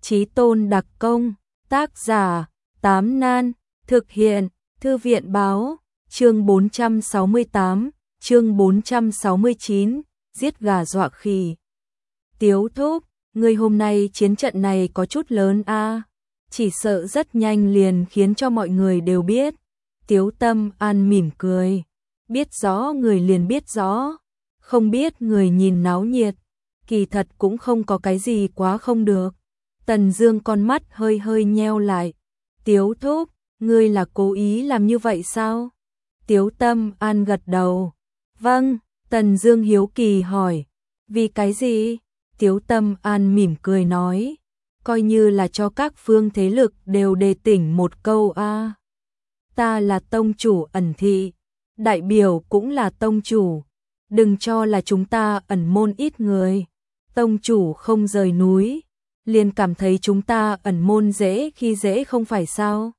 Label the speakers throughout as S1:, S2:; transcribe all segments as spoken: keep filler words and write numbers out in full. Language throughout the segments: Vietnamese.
S1: Chí tôn đặc công, tác giả, Tám Nan, thực hiện, Thư viện báo, chương bốn trăm sáu mươi tám, chương bốn trăm sáu mươi chín, giết gà dọa khỉ. Tiếu thúc, người hôm nay chiến trận này có chút lớn a, chỉ sợ rất nhanh liền khiến cho mọi người đều biết. Tiếu Tâm An mỉm cười, biết rõ người liền biết rõ, không biết người nhìn náo nhiệt, kỳ thật cũng không có cái gì quá không được. Tần Dương con mắt hơi hơi nheo lại, Tiếu thúc, ngươi là cố ý làm như vậy sao? Tiếu Tâm An gật đầu, vâng. Tần Dương hiếu kỳ hỏi, vì cái gì? Tiếu Tâm An mỉm cười nói, coi như là cho các phương thế lực đều đề tỉnh một câu a. Ta là tông chủ ẩn thị, đại biểu cũng là tông chủ, đừng cho là chúng ta ẩn môn ít người, tông chủ không rời núi, liền cảm thấy chúng ta ẩn môn dễ khi dễ không phải sao?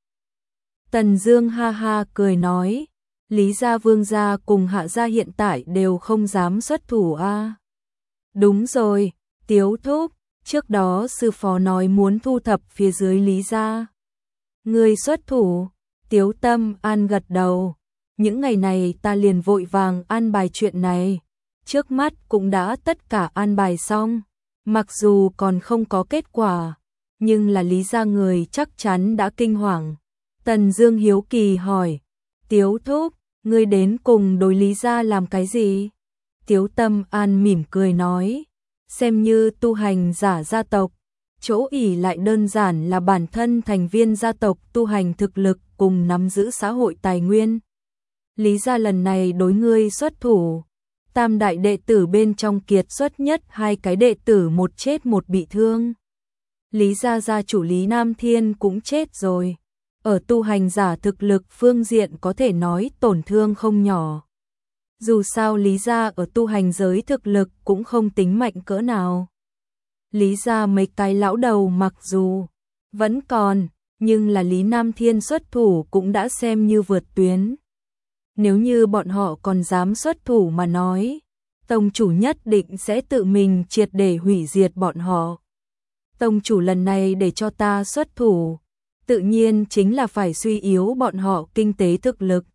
S1: Tần Dương ha ha cười nói, Lý gia Vương gia cùng Hạ gia hiện tại đều không dám xuất thủ a. Đúng rồi, Tiếu thúc, trước đó sư phó nói muốn thu thập phía dưới Lý gia. Người xuất thủ? Tiếu Tâm An gật đầu, những ngày này ta liền vội vàng an bài chuyện này, trước mắt cũng đã tất cả an bài xong, mặc dù còn không có kết quả, nhưng là Lý gia người chắc chắn đã kinh hoàng. Tần Dương hiếu kỳ hỏi, Tiếu thúc, ngươi đến cùng đối Lý gia làm cái gì? Tiếu Tâm An mỉm cười nói, xem như tu hành giả gia tộc, chỗ ỷ lại đơn giản là bản thân thành viên gia tộc tu hành thực lực cùng nắm giữ xã hội tài nguyên. Lý gia lần này đối ngươi xuất thủ, tam đại đệ tử bên trong kiệt xuất nhất hai cái đệ tử một chết một bị thương. Lý gia gia chủ Lý Nam Thiên cũng chết rồi, ở tu hành giả thực lực phương diện có thể nói tổn thương không nhỏ. Dù sao Lý gia ở tu hành giới thực lực cũng không tính mạnh cỡ nào. Lý gia mấy cái lão đầu mặc dù vẫn còn, nhưng là Lý Nam Thiên xuất thủ cũng đã xem như vượt tuyến. Nếu như bọn họ còn dám xuất thủ mà nói, tông chủ nhất định sẽ tự mình triệt để hủy diệt bọn họ. Tông chủ lần này để cho ta xuất thủ, tự nhiên chính là phải suy yếu bọn họ kinh tế thực lực.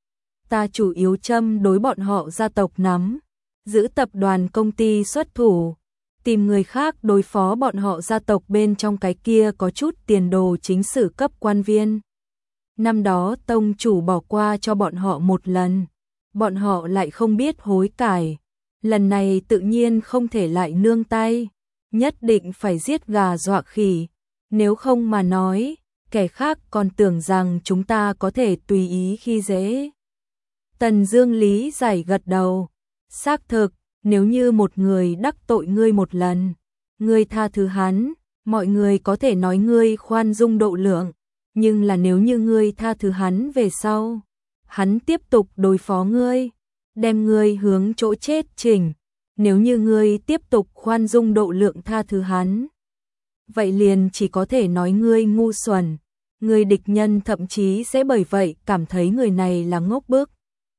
S1: Ta chủ yếu châm đối bọn họ gia tộc nắm, giữ tập đoàn công ty xuất thủ, tìm người khác đối phó bọn họ gia tộc bên trong cái kia có chút tiền đồ chính sử cấp quan viên. Năm đó tông chủ bỏ qua cho bọn họ một lần, bọn họ lại không biết hối cải, lần này tự nhiên không thể lại nương tay, nhất định phải giết gà dọa khỉ, nếu không mà nói, kẻ khác còn tưởng rằng chúng ta có thể tùy ý khi dễ. Tần Dương lý giải gật đầu, xác thực, nếu như một người đắc tội ngươi một lần, ngươi tha thứ hắn, mọi người có thể nói ngươi khoan dung độ lượng, nhưng là nếu như ngươi tha thứ hắn về sau, hắn tiếp tục đối phó ngươi, đem ngươi hướng chỗ chết chỉnh, nếu như ngươi tiếp tục khoan dung độ lượng tha thứ hắn, vậy liền chỉ có thể nói ngươi ngu xuẩn, người địch nhân thậm chí sẽ bởi vậy cảm thấy người này là ngốc bức.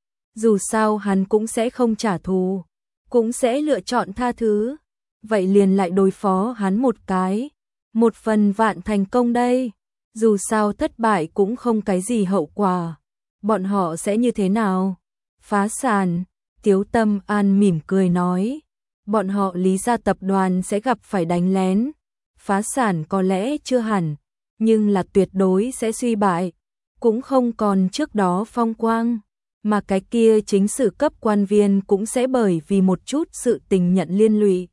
S1: Dù sao hắn cũng sẽ không trả thù, cũng sẽ lựa chọn tha thứ, vậy liền lại đối phó hắn một cái, một phần vạn thành công đây, dù sao thất bại cũng không cái gì hậu quả, bọn họ sẽ như thế nào? Phá sản. Tiếu Tâm An mỉm cười nói, bọn họ Lý gia tập đoàn sẽ gặp phải đánh lén, phá sản có lẽ chưa hẳn, nhưng là tuyệt đối sẽ suy bại, cũng không còn trước đó phong quang, mà cái kia chính sử cấp quan viên cũng sẽ bởi vì một chút sự tình nhận liên lụy.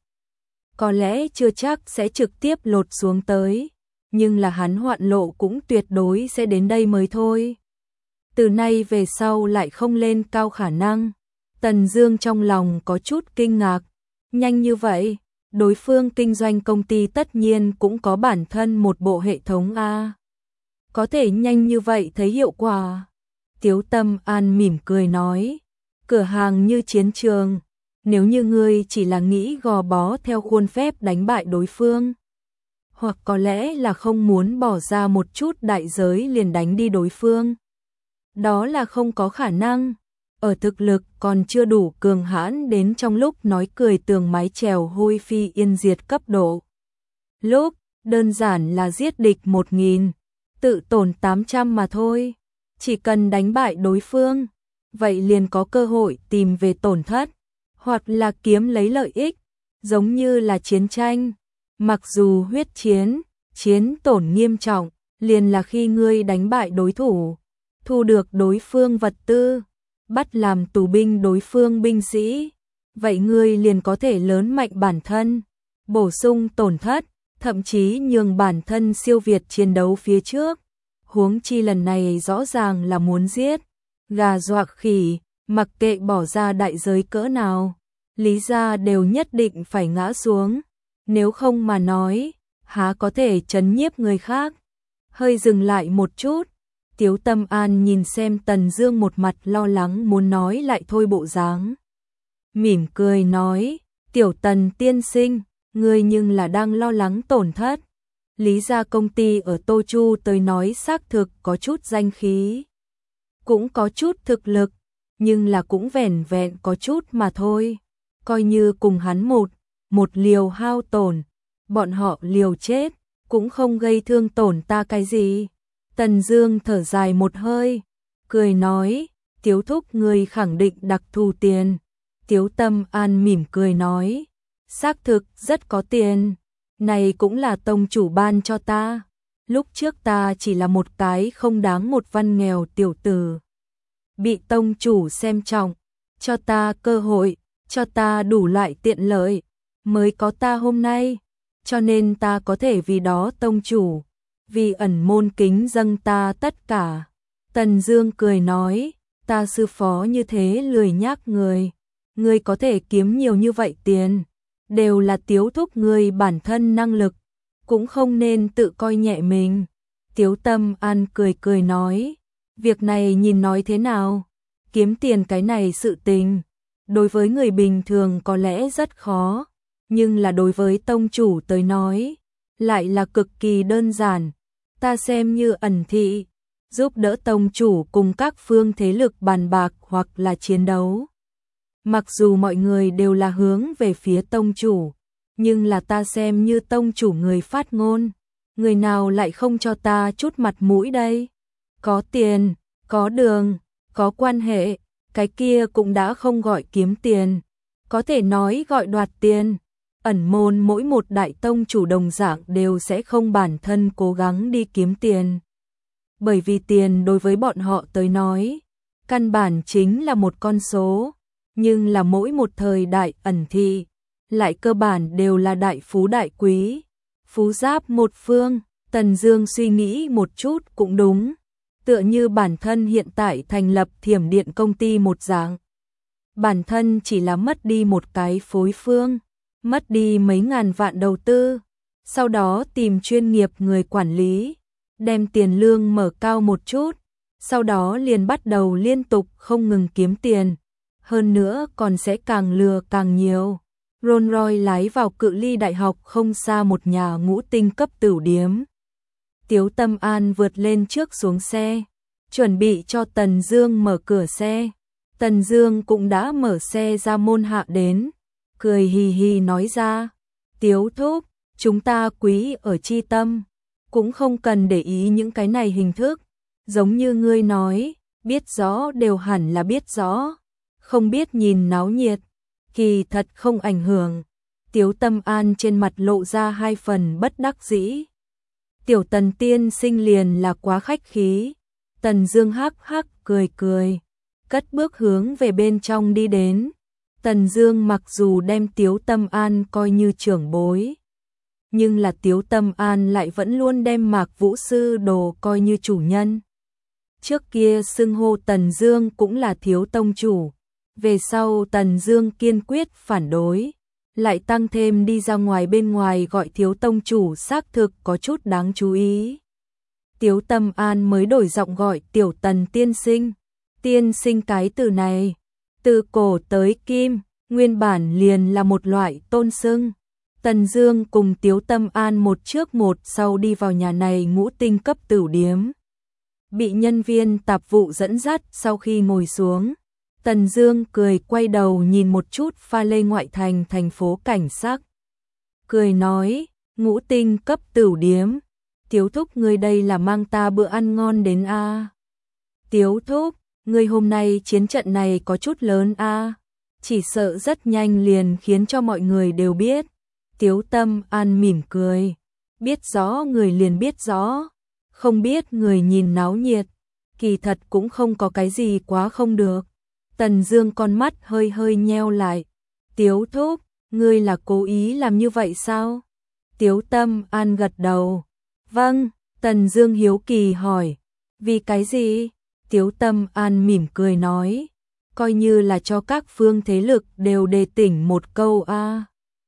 S1: Có lẽ chưa chắc sẽ trực tiếp lột xuống tới, nhưng là hắn hoạn lộ cũng tuyệt đối sẽ đến đây mới thôi. Từ nay về sau lại không lên cao khả năng. Tần Dương trong lòng có chút kinh ngạc, nhanh như vậy, đối phương kinh doanh công ty tất nhiên cũng có bản thân một bộ hệ thống a. Có thể nhanh như vậy thấy hiệu quả. Tiếu Tâm An mỉm cười nói, cửa hàng như chiến trường, nếu như ngươi chỉ là nghĩ gò bó theo khuôn phép đánh bại đối phương, hoặc có lẽ là không muốn bỏ ra một chút đại giới liền đánh đi đối phương, đó là không có khả năng. Ở thực lực còn chưa đủ cường hãn đến trong lúc nói cười tường mái chèo hôi phi yên diệt cấp độ. Lúc đơn giản là giết địch một nghìn, tự tổn tám trăm mà thôi. Chỉ cần đánh bại đối phương, vậy liền có cơ hội tìm về tổn thất, hoặc là kiếm lấy lợi ích, giống như là chiến tranh. Mặc dù huyết chiến, chiến tổn nghiêm trọng, liền là khi ngươi đánh bại đối thủ, thu được đối phương vật tư, bắt làm tù binh đối phương binh sĩ, vậy ngươi liền có thể lớn mạnh bản thân, bổ sung tổn thất, thậm chí nhường bản thân siêu việt chiến đấu phía trước. Huống chi lần này rõ ràng là muốn giết gà dọa khỉ, mặc kệ bỏ ra đại giới cỡ nào, Lý gia đều nhất định phải ngã xuống, nếu không mà nói, há có thể trấn nhiếp người khác. Hơi dừng lại một chút, Tiếu Tâm An nhìn xem Tần Dương một mặt lo lắng muốn nói lại thôi bộ dáng. Mỉm cười nói, tiểu Tần tiên sinh, ngươi nhưng là đang lo lắng tổn thất. Lý gia công ty ở Tô Chu tới nói xác thực có chút danh khí, cũng có chút thực lực, nhưng là cũng vẻn vẹn có chút mà thôi. Coi như cùng hắn một, một liều hao tổn, bọn họ liều chết, cũng không gây thương tổn ta cái gì. Tần Dương thở dài một hơi, cười nói, Tiếu thúc ngươi khẳng định đặc thù tiền. Tiếu Tâm An mỉm cười nói, xác thực rất có tiền, này cũng là tông chủ ban cho ta. Lúc trước ta chỉ là một cái không đáng một văn nghèo tiểu tử, bị tông chủ xem trọng, cho ta cơ hội, cho ta đủ loại tiện lợi, mới có ta hôm nay, cho nên ta có thể vì đó tông chủ, vì ẩn môn kính dâng ta tất cả. Tần Dương cười nói, ta sư phó như thế lười nhác người, ngươi có thể kiếm nhiều như vậy tiền, đều là Tiếu thúc ngươi bản thân năng lực, cũng không nên tự coi nhẹ mình. Tiếu Tâm An cười cười nói, việc này nhìn nói thế nào, kiếm tiền cái này sự tình, đối với người bình thường có lẽ rất khó, nhưng là đối với tông chủ tới nói, lại là cực kỳ đơn giản. Ta xem như ẩn thị, giúp đỡ tông chủ cùng các phương thế lực bàn bạc hoặc là chiến đấu. Mặc dù mọi người đều là hướng về phía tông chủ, nhưng là ta xem như tông chủ người phát ngôn, người nào lại không cho ta chút mặt mũi đây? Có tiền, có đường, có quan hệ, cái kia cũng đã không gọi kiếm tiền, có thể nói gọi đoạt tiền. Ẩn môn mỗi một đại tông chủ đồng dạng đều sẽ không bản thân cố gắng đi kiếm tiền. Bởi vì tiền đối với bọn họ tới nói, căn bản chính là một con số, nhưng là mỗi một thời đại ẩn thị, lại cơ bản đều là đại phú đại quý, phú giáp một phương. Tần Dương suy nghĩ một chút cũng đúng, tựa như bản thân hiện tại thành lập Thiểm Điện công ty một dạng. Bản thân chỉ là mất đi một cái phối phương, mất đi mấy ngàn vạn đầu tư, sau đó tìm chuyên nghiệp người quản lý, đem tiền lương mở cao một chút, sau đó liền bắt đầu liên tục không ngừng kiếm tiền, hơn nữa còn sẽ càng lừa càng nhiều. Rolls Royce lái vào cự ly đại học không xa một nhà ngũ tinh cấp tửu điếm. Tiếu Tâm An vượt lên trước xuống xe, chuẩn bị cho Tần Dương mở cửa xe. Tần Dương cũng đã mở xe ra môn hạ đến, cười hì hì nói ra, Tiếu thúc, chúng ta quý ở chi tâm, cũng không cần để ý những cái này hình thức, giống như ngươi nói, biết rõ đều hẳn là biết rõ, không biết nhìn náo nhiệt, kỳ thật không ảnh hưởng. Tiếu Tâm An trên mặt lộ ra hai phần bất đắc dĩ. Tiểu Tần tiên sinh liền là quá khách khí. Tần Dương hắc hắc cười cười, cất bước hướng về bên trong đi đến. Tần Dương mặc dù đem Tiếu Tâm An coi như trưởng bối, nhưng là Tiếu Tâm An lại vẫn luôn đem Mạc Vũ sư đồ coi như chủ nhân. Trước kia xưng hô Tần Dương cũng là Thiếu tông chủ, về sau Tần Dương kiên quyết phản đối, lại tăng thêm đi ra ngoài bên ngoài gọi Thiếu tông chủ xác thực có chút đáng chú ý. Tiếu Tâm An mới đổi giọng gọi Tiểu Tần tiên sinh. Tiên sinh cái từ này, từ cổ tới kim, nguyên bản liền là một loại tôn xưng. Tần Dương cùng Tiếu Tâm An một trước một sau đi vào nhà này ngũ tinh cấp tửu điếm. Bị nhân viên tạp vụ dẫn dắt, sau khi ngồi xuống, Tần Dương cười quay đầu nhìn một chút pha lê ngoại thành thành phố cảnh sắc. Cười nói, Ngũ tinh cấp tửu điếm. Tiếu thúc ngươi đây là mang ta bữa ăn ngon đến a. À. Tiếu thúc, ngươi hôm nay chiến trận này có chút lớn a. À. Chỉ sợ rất nhanh liền khiến cho mọi người đều biết. Tiếu Tâm An mỉm cười. Biết rõ người liền biết rõ. Không biết người nhìn náo nhiệt. Kỳ thật cũng không có cái gì quá không được. Tần Dương con mắt hơi hơi nheo lại. Tiếu thúc, ngươi là cố ý làm như vậy sao? Tiếu Tâm An gật đầu. Vâng, Tần Dương hiếu kỳ hỏi. Vì cái gì? Tiếu Tâm An mỉm cười nói. Coi như là cho các phương thế lực đều đề tỉnh một câu a. À.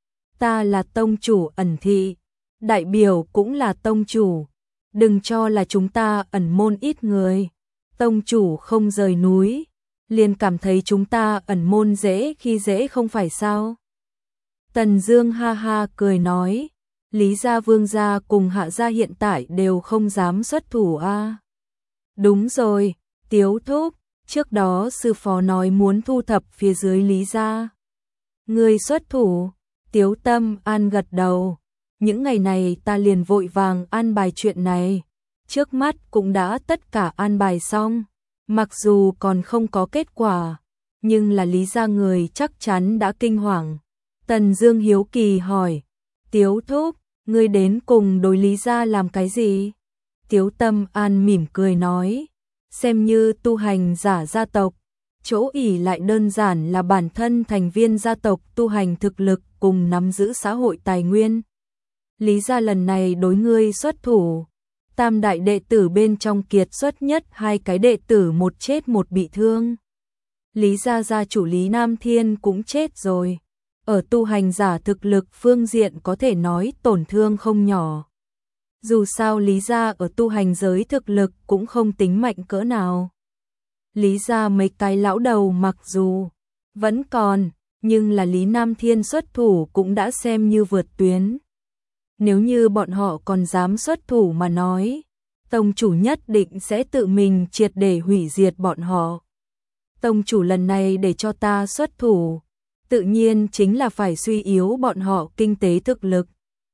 S1: Ta là tông chủ ẩn thị, đại biểu cũng là tông chủ. Đừng cho là chúng ta ẩn môn ít người. Tông chủ không rời núi, liền cảm thấy chúng ta ẩn môn dễ khi dễ không phải sao? Tần Dương ha ha cười nói. Lý gia Vương gia cùng Hạ gia hiện tại đều không dám xuất thủ a. À. Đúng rồi, Tiếu thúc, trước đó sư phó nói muốn thu thập phía dưới Lý gia. Người xuất thủ? Tiếu Tâm An gật đầu. Những ngày này ta liền vội vàng an bài chuyện này. Trước mắt cũng đã tất cả an bài xong. Mặc dù còn không có kết quả, nhưng là Lý gia người chắc chắn đã kinh hoàng. Tần Dương hiếu kỳ hỏi. Tiếu thúc, ngươi đến cùng đối Lý gia làm cái gì? Tiếu Tâm An mỉm cười nói. Xem như tu hành giả gia tộc. Chỗ ỷ lại đơn giản là bản thân thành viên gia tộc tu hành thực lực cùng nắm giữ xã hội tài nguyên. Lý gia lần này đối ngươi xuất thủ. Tam đại đệ tử bên trong kiệt xuất nhất hai cái đệ tử một chết một bị thương. Lý gia gia chủ Lý Nam Thiên cũng chết rồi. Ở tu hành giả thực lực phương diện có thể nói tổn thương không nhỏ. Dù sao Lý gia ở tu hành giới thực lực cũng không tính mạnh cỡ nào. Lý gia mấy cái lão đầu mặc dù vẫn còn, nhưng là Lý Nam Thiên xuất thủ cũng đã xem như vượt tuyến. Nếu như bọn họ còn dám xuất thủ mà nói, tông chủ nhất định sẽ tự mình triệt để hủy diệt bọn họ. Tông chủ lần này để cho ta xuất thủ, tự nhiên chính là phải suy yếu bọn họ kinh tế thực lực.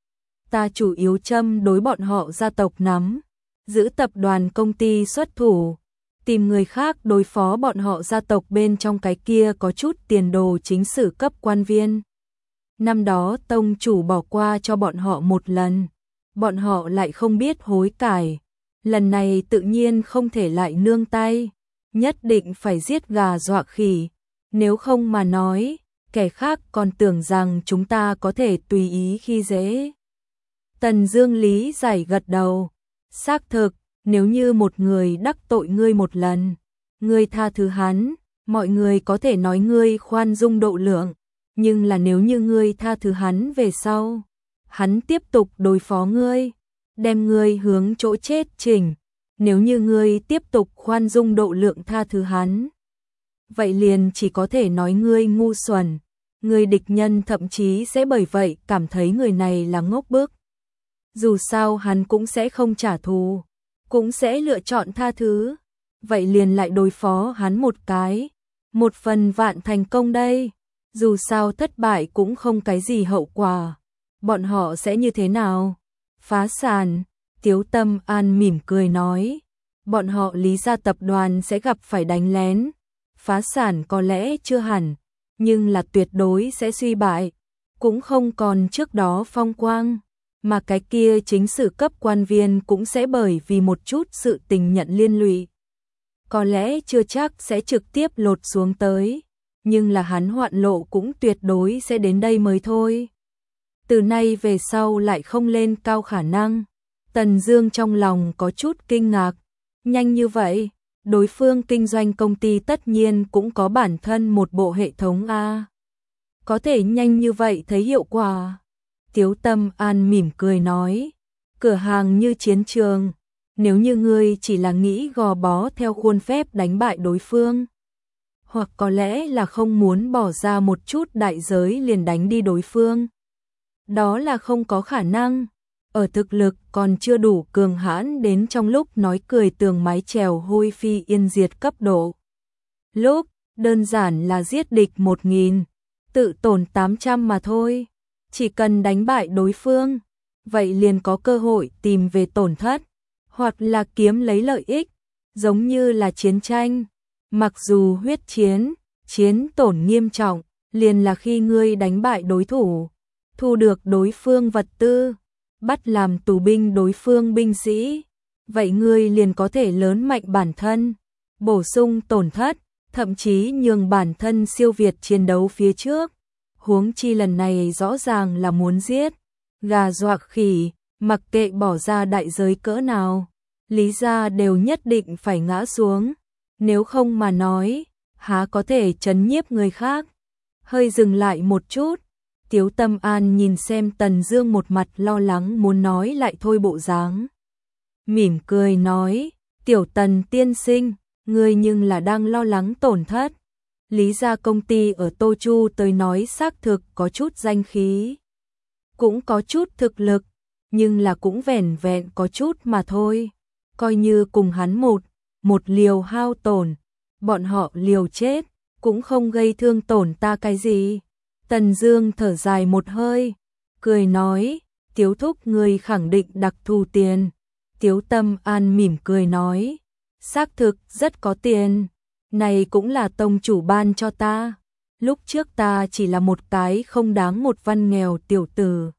S1: Ta chủ yếu châm đối bọn họ gia tộc nắm, giữ tập đoàn công ty xuất thủ, tìm người khác đối phó bọn họ gia tộc bên trong cái kia có chút tiền đồ chính sử cấp quan viên. Năm đó tông chủ bỏ qua cho bọn họ một lần, bọn họ lại không biết hối cải. Lần này tự nhiên không thể lại nương tay, nhất định phải giết gà dọa khỉ. Nếu không mà nói, kẻ khác còn tưởng rằng chúng ta có thể tùy ý khi dễ. Tần Dương lý giải gật đầu. Xác thực, nếu như một người đắc tội ngươi một lần, ngươi tha thứ hắn, mọi người có thể nói ngươi khoan dung độ lượng. Nhưng là nếu như ngươi tha thứ hắn về sau, hắn tiếp tục đối phó ngươi, đem ngươi hướng chỗ chết chỉnh. Nếu như ngươi tiếp tục khoan dung độ lượng tha thứ hắn, vậy liền chỉ có thể nói ngươi ngu xuẩn. Người địch nhân thậm chí sẽ bởi vậy cảm thấy người này là ngốc bức. Dù sao hắn cũng sẽ không trả thù, cũng sẽ lựa chọn tha thứ. Vậy liền lại đối phó hắn một cái, một phần vạn thành công đây. Dù sao thất bại cũng không cái gì hậu quả. Bọn họ sẽ như thế nào? Phá sản. Tiếu Tâm An mỉm cười nói. Bọn họ Lý gia tập đoàn sẽ gặp phải đánh lén. Phá sản có lẽ chưa hẳn, nhưng là tuyệt đối sẽ suy bại. Cũng không còn trước đó phong quang. Mà cái kia chính sử cấp quan viên cũng sẽ bởi vì một chút sự tình nhận liên lụy. Có lẽ chưa chắc sẽ trực tiếp lột xuống tới. Nhưng là hắn hoạn lộ cũng tuyệt đối sẽ đến đây mới thôi. Từ nay về sau lại không lên cao khả năng. Tần Dương trong lòng có chút kinh ngạc. Nhanh như vậy, đối phương kinh doanh công ty tất nhiên cũng có bản thân một bộ hệ thống a. Có thể nhanh như vậy thấy hiệu quả. Tiếu Tâm An mỉm cười nói. Cửa hàng như chiến trường. Nếu như ngươi chỉ là nghĩ gò bó theo khuôn phép đánh bại đối phương, hoặc có lẽ là không muốn bỏ ra một chút đại giới liền đánh đi đối phương, đó là không có khả năng. Ở thực lực còn chưa đủ cường hãn đến trong lúc nói cười tường mái chèo hôi phi yên diệt cấp độ. Lúc đơn giản là giết địch một nghìn, tự tổn tám trăm mà thôi. Chỉ cần đánh bại đối phương, vậy liền có cơ hội tìm về tổn thất, hoặc là kiếm lấy lợi ích, giống như là chiến tranh. Mặc dù huyết chiến, chiến tổn nghiêm trọng, liền là khi ngươi đánh bại đối thủ, thu được đối phương vật tư, bắt làm tù binh đối phương binh sĩ, vậy ngươi liền có thể lớn mạnh bản thân, bổ sung tổn thất, thậm chí nhường bản thân siêu việt chiến đấu phía trước. Huống chi lần này rõ ràng là muốn giết gà dọa khỉ, mặc kệ bỏ ra đại giới cỡ nào, Lý gia đều nhất định phải ngã xuống, nếu không mà nói, há có thể trấn nhiếp người khác. Hơi dừng lại một chút, Tiếu Tâm An nhìn xem Tần Dương một mặt lo lắng muốn nói lại thôi bộ dáng. Mỉm cười nói, tiểu Tần tiên sinh, ngươi nhưng là đang lo lắng tổn thất. Lý gia công ty ở Tô Chu tới nói xác thực có chút danh khí, cũng có chút thực lực, nhưng là cũng vẻn vẹn có chút mà thôi. Coi như cùng hắn một, một liều hao tổn, bọn họ liều chết, cũng không gây thương tổn ta cái gì. Tần Dương thở dài một hơi, cười nói, Tiếu thúc ngươi khẳng định đặc thù tiền. Tiếu Tâm An mỉm cười nói, xác thực rất có tiền, này cũng là tông chủ ban cho ta. Lúc trước ta chỉ là một cái không đáng một văn nghèo tiểu tử,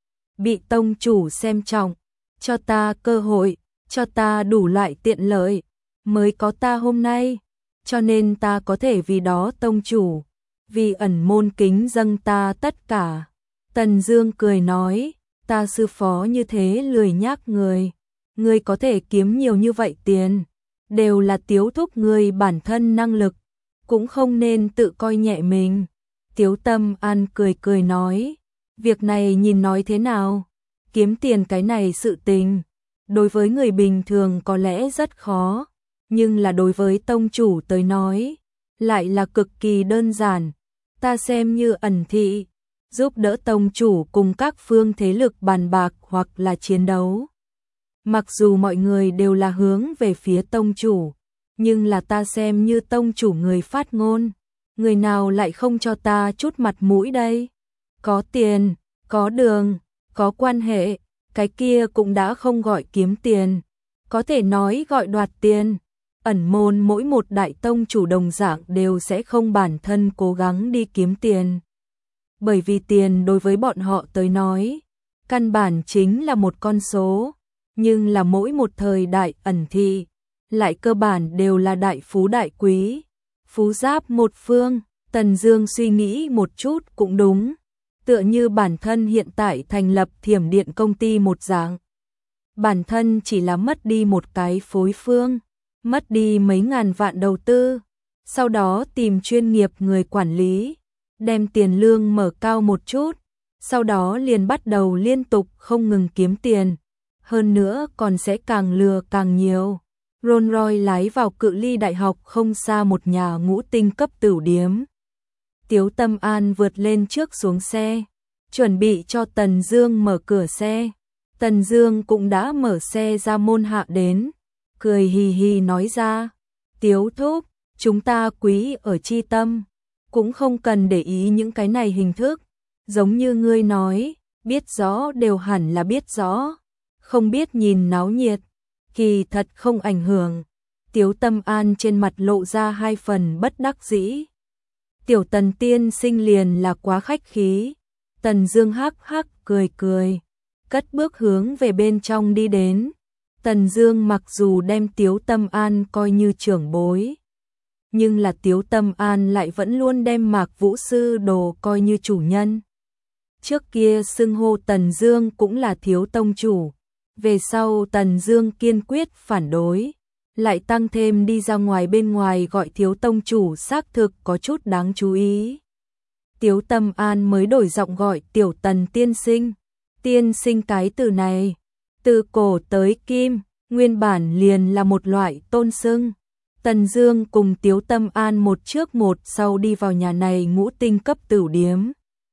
S1: bị tông chủ xem trọng, cho ta cơ hội, cho ta đủ loại tiện lợi, mới có ta hôm nay, cho nên ta có thể vì đó tông chủ, vì ẩn môn kính dâng ta tất cả. Tần Dương cười nói, ta sư phó như thế lười nhác người, ngươi có thể kiếm nhiều như vậy tiền, đều là Tiếu thúc ngươi bản thân năng lực, cũng không nên tự coi nhẹ mình. Tiếu Tâm An cười cười nói, việc này nhìn nói thế nào, kiếm tiền cái này sự tình, đối với người bình thường có lẽ rất khó, nhưng là đối với tông chủ tới nói, lại là cực kỳ đơn giản. Ta xem như ẩn thị, giúp đỡ tông chủ cùng các phương thế lực bàn bạc hoặc là chiến đấu. Mặc dù mọi người đều là hướng về phía tông chủ, nhưng là ta xem như tông chủ người phát ngôn, người nào lại không cho ta chút mặt mũi đây? Có tiền, có đường, có quan hệ, cái kia cũng đã không gọi kiếm tiền, có thể nói gọi đoạt tiền. Ẩn môn mỗi một đại tông chủ đồng dạng đều sẽ không bản thân cố gắng đi kiếm tiền. Bởi vì tiền đối với bọn họ tới nói, căn bản chính là một con số, nhưng là mỗi một thời đại ẩn thị, lại cơ bản đều là đại phú đại quý, phú giáp một phương. Tần Dương suy nghĩ một chút cũng đúng, tựa như bản thân hiện tại thành lập Thiểm Điện công ty một dạng. Bản thân chỉ là mất đi một cái phối phương, mất đi mấy ngàn vạn đầu tư, sau đó tìm chuyên nghiệp người quản lý, đem tiền lương mở cao một chút, sau đó liền bắt đầu liên tục không ngừng kiếm tiền, hơn nữa còn sẽ càng lừa càng nhiều. Rolls Royce lái vào cự ly đại học không xa một nhà ngũ tinh cấp tửu điếm. Tiếu Tâm An vượt lên trước xuống xe, chuẩn bị cho Tần Dương mở cửa xe. Tần Dương cũng đã mở xe ra môn hạ đến, cười hì hì nói ra, Tiếu thúc, chúng ta quý ở chi tâm, cũng không cần để ý những cái này hình thức, giống như ngươi nói, biết rõ đều hẳn là biết rõ, không biết nhìn náo nhiệt, kỳ thật không ảnh hưởng. Tiếu Tâm An trên mặt lộ ra hai phần bất đắc dĩ. Tiểu Tần tiên sinh liền là quá khách khí. Tần Dương hắc hắc cười cười, cất bước hướng về bên trong đi đến. Tần Dương mặc dù đem Tiếu Tâm An coi như trưởng bối, nhưng là Tiếu Tâm An lại vẫn luôn đem Mạc Vũ sư đồ coi như chủ nhân. Trước kia xưng hô Tần Dương cũng là Thiếu tông chủ, về sau Tần Dương kiên quyết phản đối, lại tăng thêm đi ra ngoài bên ngoài gọi Thiếu tông chủ xác thực có chút đáng chú ý. Tiếu Tâm An mới đổi giọng gọi Tiểu Tần tiên sinh. Tiên sinh cái từ này, từ cổ tới kim, nguyên bản liền là một loại tôn xưng. Tần Dương cùng Tiếu Tâm An một trước một sau đi vào nhà này ngũ tinh cấp tửu điếm.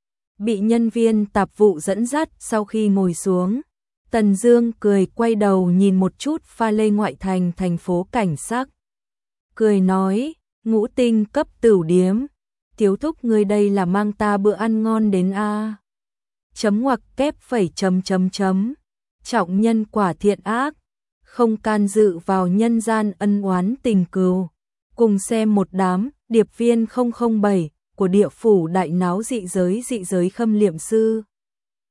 S1: Bị nhân viên tạp vụ dẫn dắt, sau khi ngồi xuống, Tần Dương cười quay đầu nhìn một chút pha lê ngoại thành thành phố cảnh sắc. Cười nói, ngũ tinh cấp tửu điếm, Tiếu thúc ngươi đây là mang ta bữa ăn ngon đến a. chấm ngoặc kép phẩy chấm chấm chấm, trọng nhân quả thiện ác, không can dự vào nhân gian ân oán tình cừu. Cùng xem một đám điệp viên không không bảy của địa phủ đại náo dị giới dị giới khâm liệm sư.